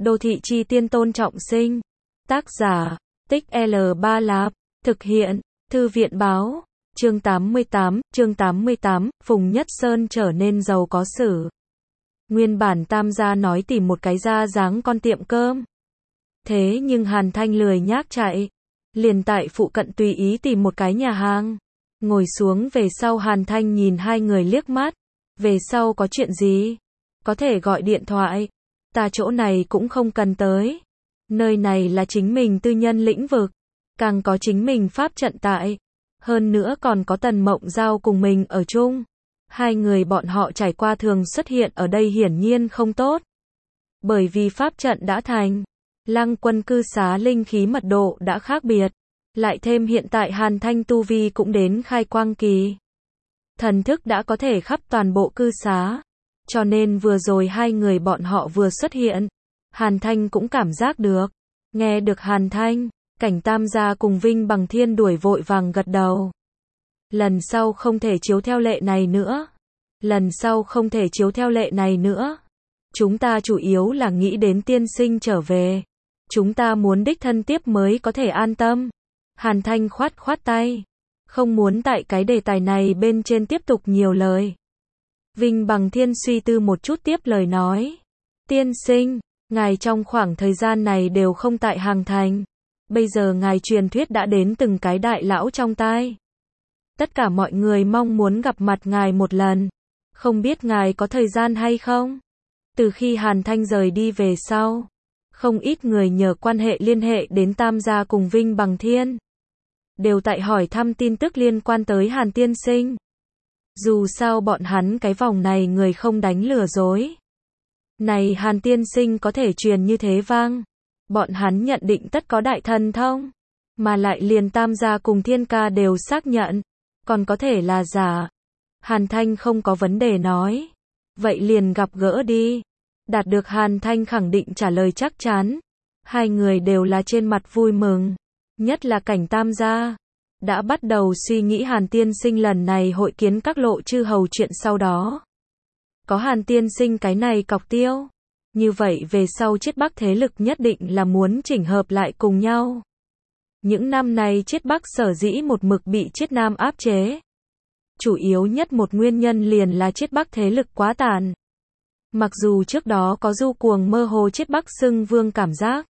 Đô thị chi tiên Tôn Trọng Sinh. Tác giả, Tích L3 Lạp. Thực hiện, Thư viện báo. Chương 88, Phùng Nhất Sơn trở nên giàu có sử. Nguyên bản Tam gia nói tìm một cái ra dáng con tiệm cơm. Thế nhưng Hàn Thanh lười nhác chạy. Liền tại phụ cận tùy ý tìm một cái nhà hàng. Ngồi xuống về sau Hàn Thanh nhìn hai người liếc mắt. Về sau có chuyện gì? Có thể gọi điện thoại. Ta chỗ này cũng không cần tới. Nơi này là chính mình tư nhân lĩnh vực. Càng có chính mình pháp trận tại. Hơn nữa còn có Tần Mộng Giao cùng mình ở chung. Hai người bọn họ trải qua thường xuất hiện ở đây hiển nhiên không tốt. Bởi vì pháp trận đã thành. Lăng Quân cư xá linh khí mật độ đã khác biệt. Lại thêm hiện tại Hàn Thanh tu vi cũng đến khai quang kỳ. Thần thức đã có thể khắp toàn bộ cư xá. Cho nên vừa rồi hai người bọn họ vừa xuất hiện. Hàn Thanh cũng cảm giác được. Nghe được Hàn Thanh, Cảnh Tam gia cùng Vinh Bằng Thiên đuổi vội vàng gật đầu. Lần sau không thể chiếu theo lệ này nữa. Lần sau không thể chiếu theo lệ này nữa. Chúng ta chủ yếu là nghĩ đến tiên sinh trở về. Chúng ta muốn đích thân tiếp mới có thể an tâm. Hàn Thanh khoát tay. Không muốn tại cái đề tài này bên trên tiếp tục nhiều lời. Vinh Bằng Thiên suy tư một chút tiếp lời nói. Tiên sinh, ngài trong khoảng thời gian này đều không tại Hàng Thành. Bây giờ ngài truyền thuyết đã đến từng cái đại lão trong tai. Tất cả mọi người mong muốn gặp mặt ngài một lần. Không biết ngài có thời gian hay không? Từ khi Hàn Thanh rời đi về sau, không ít người nhờ quan hệ liên hệ đến Tam gia cùng Vinh Bằng Thiên. Đều tại hỏi thăm tin tức liên quan tới Hàn tiên sinh. Dù sao bọn hắn cái vòng này người không đánh lừa dối. Này Hàn tiên sinh có thể truyền như thế vang. Bọn hắn nhận định tất có đại thần thông. Mà lại liền Tam gia cùng Thiên ca đều xác nhận. Còn có thể là giả. Hàn Thanh không có vấn đề nói. Vậy liền gặp gỡ đi. Đạt được Hàn Thanh khẳng định trả lời chắc chắn. Hai người đều là trên mặt vui mừng. Nhất là Cảnh Tam gia. Đã bắt đầu suy nghĩ Hàn tiên sinh lần này hội kiến các lộ chư hầu chuyện sau đó. Có Hàn tiên sinh cái này cọc tiêu. Như vậy về sau Chiết Bắc thế lực nhất định là muốn chỉnh hợp lại cùng nhau. Những năm này Chiết Bắc sở dĩ một mực bị Chiết Nam áp chế. Chủ yếu nhất một nguyên nhân liền là Chiết Bắc thế lực quá tàn. Mặc dù trước đó có du cuồng mơ hồ Chiết Bắc xưng vương cảm giác.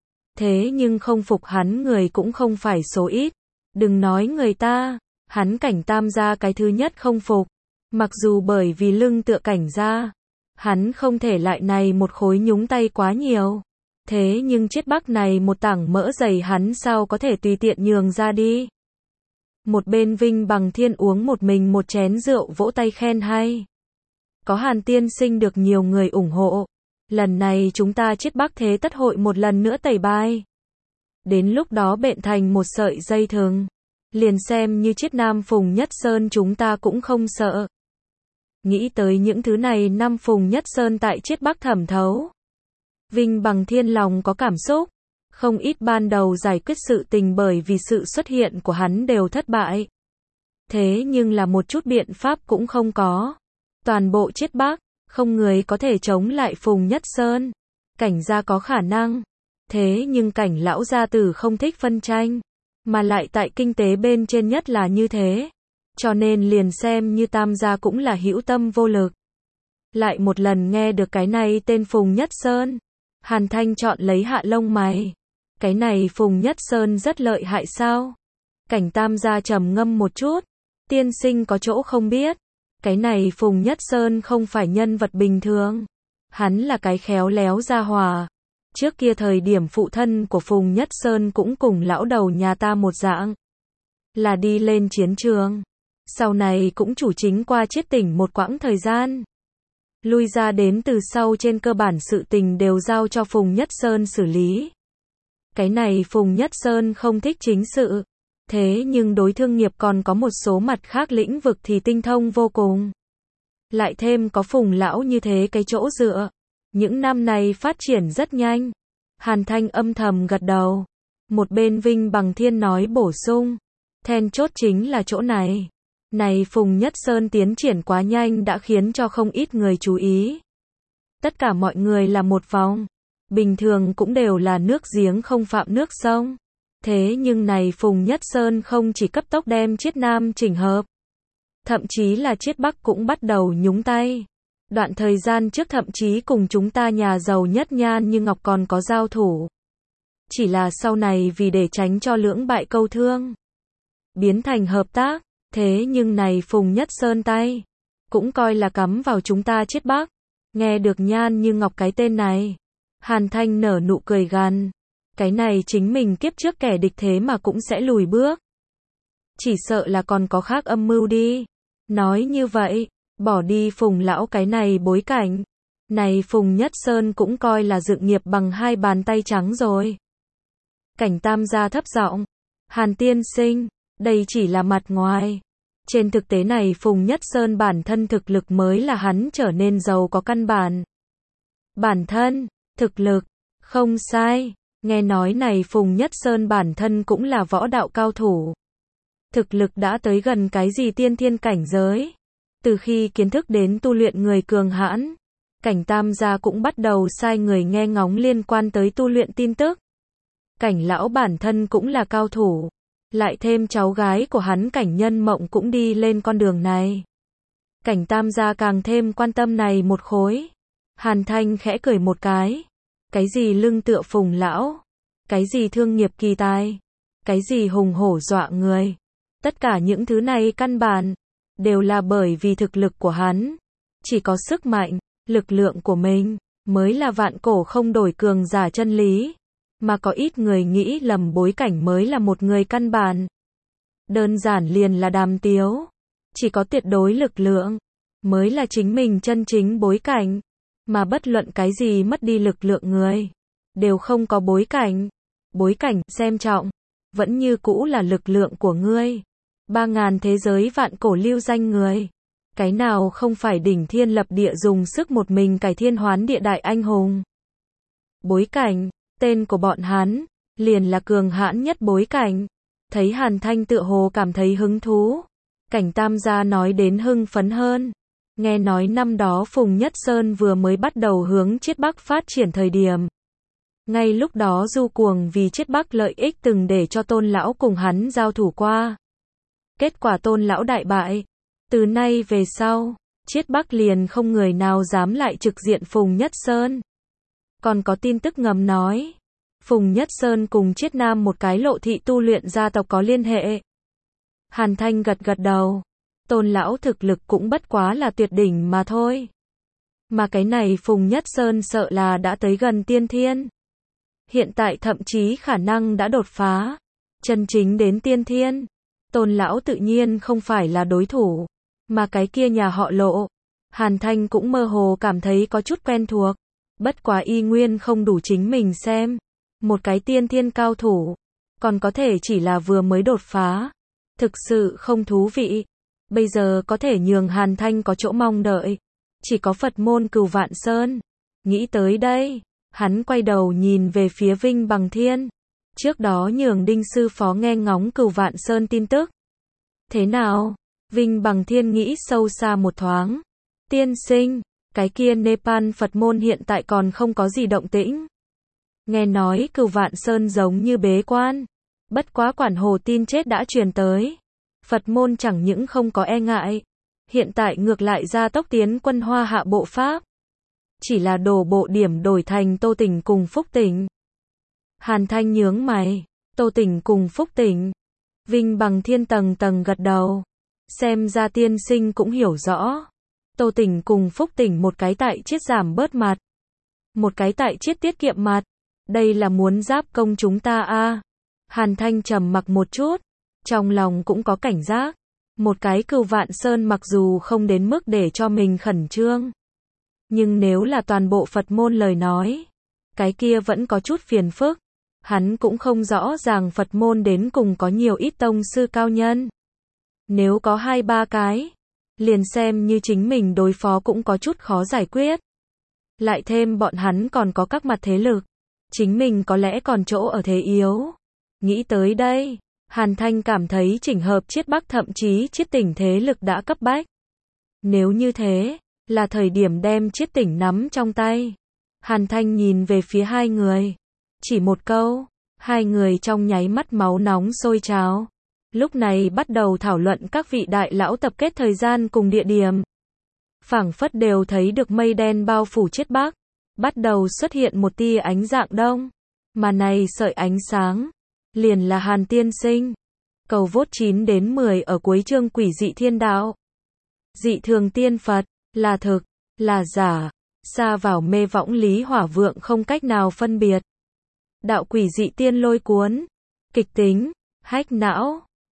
Thế nhưng không phục hắn người cũng không phải số ít. Đừng nói người ta, hắn Cảnh Tam gia cái thứ nhất không phục. Mặc dù bởi vì lưng tựa Cảnh gia, hắn không thể lại này một khối nhúng tay quá nhiều. Thế nhưng Chiết Bắc này một tảng mỡ dày hắn sao có thể tùy tiện nhường ra đi. Một bên Vinh Bằng Thiên uống một mình một chén rượu vỗ tay khen hay. Có Hàn tiên sinh được nhiều người ủng hộ. Lần này chúng ta Chiết Bắc thế tất hội một lần nữa tẩy bài. Đến lúc đó bện thành một sợi dây thừng. Liền xem như Chiết Nam Phùng Nhất Sơn chúng ta cũng không sợ. Nghĩ tới những thứ này năm Phùng Nhất Sơn tại Chiết Bắc thẩm thấu. Vinh Bằng Thiên lòng có cảm xúc. Không ít ban đầu giải quyết sự tình bởi vì sự xuất hiện của hắn đều thất bại. Thế nhưng là một chút biện pháp cũng không có. Toàn bộ Chiết Bắc, không người có thể chống lại Phùng Nhất Sơn. Cảnh gia có khả năng. Thế nhưng Cảnh lão gia tử không thích phân tranh. Mà lại tại kinh tế bên trên nhất là như thế. Cho nên liền xem như Tam gia cũng là hữu tâm vô lực. Lại một lần nghe được cái này tên Phùng Nhất Sơn. Hàn Thanh chọn lấy hạ lông mày. Cái này Phùng Nhất Sơn rất lợi hại sao? Cảnh Tam gia trầm ngâm một chút. Tiên sinh có chỗ không biết. Cái này Phùng Nhất Sơn không phải nhân vật bình thường. Hắn là cái khéo léo gia hỏa. Trước kia thời điểm phụ thân của Phùng Nhất Sơn cũng cùng lão đầu nhà ta một dạng. Là đi lên chiến trường. Sau này cũng chủ chính qua Chiết tỉnh một quãng thời gian. Lui ra đến từ sau trên cơ bản sự tình đều giao cho Phùng Nhất Sơn xử lý. Cái này Phùng Nhất Sơn không thích chính sự. Thế nhưng đối thương nghiệp còn có một số mặt khác lĩnh vực thì tinh thông vô cùng. Lại thêm có Phùng lão như thế cái chỗ dựa. Những năm này phát triển rất nhanh. Hàn Thanh âm thầm gật đầu. Một bên Vinh Bằng Thiên nói bổ sung. Then chốt chính là chỗ này. Này Phùng Nhất Sơn tiến triển quá nhanh đã khiến cho không ít người chú ý. Tất cả mọi người là một vòng. bình thường cũng đều là nước giếng không phạm nước sông. Thế nhưng này Phùng Nhất Sơn không chỉ cấp tốc đem Chiết Nam chỉnh hợp, thậm chí là Chiết Bắc cũng bắt đầu nhúng tay. Đoạn thời gian trước thậm chí cùng chúng ta nhà giàu nhất Nhan Như Ngọc còn có giao thủ. Chỉ là sau này vì để tránh cho lưỡng bại câu thương, biến thành hợp tác. Thế nhưng này Phùng Nhất Sơn tay, cũng coi là cắm vào chúng ta Chiết Bắc. Nghe được Nhan Như Ngọc cái tên này, Hàn Thanh nở nụ cười gằn. Cái này chính mình kiếp trước kẻ địch thế mà cũng sẽ lùi bước. Chỉ sợ là còn có khác âm mưu đi. Nói như vậy, bỏ đi Phùng lão cái này bối cảnh. Này Phùng Nhất Sơn cũng coi là dựng nghiệp bằng hai bàn tay trắng rồi. Cảnh Tam gia thấp giọng, Hàn tiên sinh, đây chỉ là mặt ngoài. Trên thực tế này Phùng Nhất Sơn bản thân thực lực mới là hắn trở nên giàu có căn bản. Bản thân, thực lực, không sai. Nghe nói này Phùng Nhất Sơn bản thân cũng là võ đạo cao thủ. Thực lực đã tới gần cái gì tiên thiên cảnh giới. Từ khi kiến thức đến tu luyện người cường hãn, Cảnh Tam gia cũng bắt đầu sai người nghe ngóng liên quan tới tu luyện tin tức. Cảnh lão bản thân cũng là cao thủ. Lại thêm cháu gái của hắn Cảnh Nhân Mộng cũng đi lên con đường này. Cảnh Tam gia càng thêm quan tâm này một khối. Hàn Thanh khẽ cười một cái. Cái gì lưng tựa Phùng lão, cái gì thương nghiệp kỳ tài, cái gì hùng hổ dọa người. Tất cả những thứ này căn bản đều là bởi vì thực lực của hắn. Chỉ có sức mạnh, lực lượng của mình mới là vạn cổ không đổi cường giả chân lý. Mà có ít người nghĩ lầm bối cảnh mới là một người căn bản. Đơn giản liền là đàm tiếu. Chỉ có tuyệt đối lực lượng mới là chính mình chân chính bối cảnh. Mà bất luận cái gì mất đi lực lượng người đều không có bối cảnh. Bối cảnh xem trọng vẫn như cũ là lực lượng của ngươi. 3000 thế giới vạn cổ lưu danh người, cái nào không phải đỉnh thiên lập địa dùng sức một mình cải thiên hoán địa đại anh hùng. Bối cảnh, tên của bọn hắn liền là cường hãn nhất bối cảnh. Thấy Hàn Thanh tựa hồ cảm thấy hứng thú, Cảnh Tam gia nói đến hưng phấn hơn. Nghe nói năm đó Phùng Nhất Sơn vừa mới bắt đầu hướng Chiết Bắc phát triển thời điểm. Ngay lúc đó Du Cuồng vì Chiết Bắc lợi ích từng để cho Tôn lão cùng hắn giao thủ qua. Kết quả Tôn lão đại bại. Từ nay về sau, Chiết Bắc liền không người nào dám lại trực diện Phùng Nhất Sơn. Còn có tin tức ngầm nói, Phùng Nhất Sơn cùng Chiết Nam một cái lộ thị tu luyện gia tộc có liên hệ. Hàn Thanh gật gật đầu. Tôn lão thực lực cũng bất quá là tuyệt đỉnh mà thôi. Mà cái này Phùng Nhất Sơn sợ là đã tới gần tiên thiên. Hiện tại thậm chí khả năng đã đột phá. Chân chính đến tiên thiên. Tôn lão tự nhiên không phải là đối thủ. Mà cái kia nhà họ Lộ. Hàn Thanh cũng mơ hồ cảm thấy có chút quen thuộc. Bất quá y nguyên không đủ chính mình xem. Một cái tiên thiên cao thủ. Còn có thể chỉ là vừa mới đột phá. Thực sự không thú vị. Bây giờ có thể nhường Hàn Thanh có chỗ mong đợi. Chỉ có Phật môn Cửu Vạn Sơn. Nghĩ tới đây, hắn quay đầu nhìn về phía Vinh Bằng Thiên. Trước đó nhường Đinh sư phó nghe ngóng Cửu Vạn Sơn tin tức. Thế nào? Vinh Bằng Thiên nghĩ sâu xa một thoáng. Tiên sinh, cái kia Nepal Phật môn hiện tại còn không có gì động tĩnh. Nghe nói Cửu Vạn Sơn giống như bế quan. Bất quá quản hồ tin chết đã truyền tới. Phật môn chẳng những không có e ngại, hiện tại ngược lại ra tốc tiến quân Hoa Hạ bộ pháp. Chỉ là đổ bộ điểm đổi thành Tô Tỉnh cùng Phúc Tỉnh. Hàn Thanh nhướng mày, Tô Tỉnh cùng Phúc Tỉnh. Vinh Bằng Thiên tầng tầng gật đầu. Xem ra tiên sinh cũng hiểu rõ. Tô Tỉnh cùng Phúc Tỉnh một cái tại Chiết giảm bớt mặt. Một cái tại Chiết tiết kiệm mặt. Đây là muốn giáp công chúng ta a. Hàn Thanh trầm mặc một chút. Trong lòng cũng có cảnh giác. Một cái Cửu Vạn Sơn mặc dù không đến mức để cho mình khẩn trương. Nhưng nếu là toàn bộ Phật môn lời nói, cái kia vẫn có chút phiền phức. Hắn cũng không rõ ràng Phật môn đến cùng có nhiều ít tông sư cao nhân. Nếu có 2-3 cái, liền xem như chính mình đối phó cũng có chút khó giải quyết. Lại thêm bọn hắn còn có các mặt thế lực. Chính mình có lẽ còn chỗ ở thế yếu. Nghĩ tới đây, Hàn Thanh cảm thấy chỉnh hợp Chiết Bắc thậm chí Chiết Tỉnh thế lực đã cấp bách. Nếu như thế, là thời điểm đem Chiết Tỉnh nắm trong tay. Hàn Thanh nhìn về phía hai người. Chỉ một câu, hai người trong nháy mắt máu nóng sôi trào. Lúc này bắt đầu thảo luận các vị đại lão tập kết thời gian cùng địa điểm. Phảng phất đều thấy được mây đen bao phủ chiết bắc. Bắt đầu xuất hiện một tia ánh dạng đông. Mà này sợi ánh sáng, liền là Hàn tiên sinh. Cầu vote 9 đến 10 ở cuối chương quỷ dị thiên đạo. Dị thường tiên Phật, là thực, là giả, xa vào mê võng lý hỏa vượng không cách nào phân biệt. Đạo quỷ dị tiên lôi cuốn, kịch tính, hách não.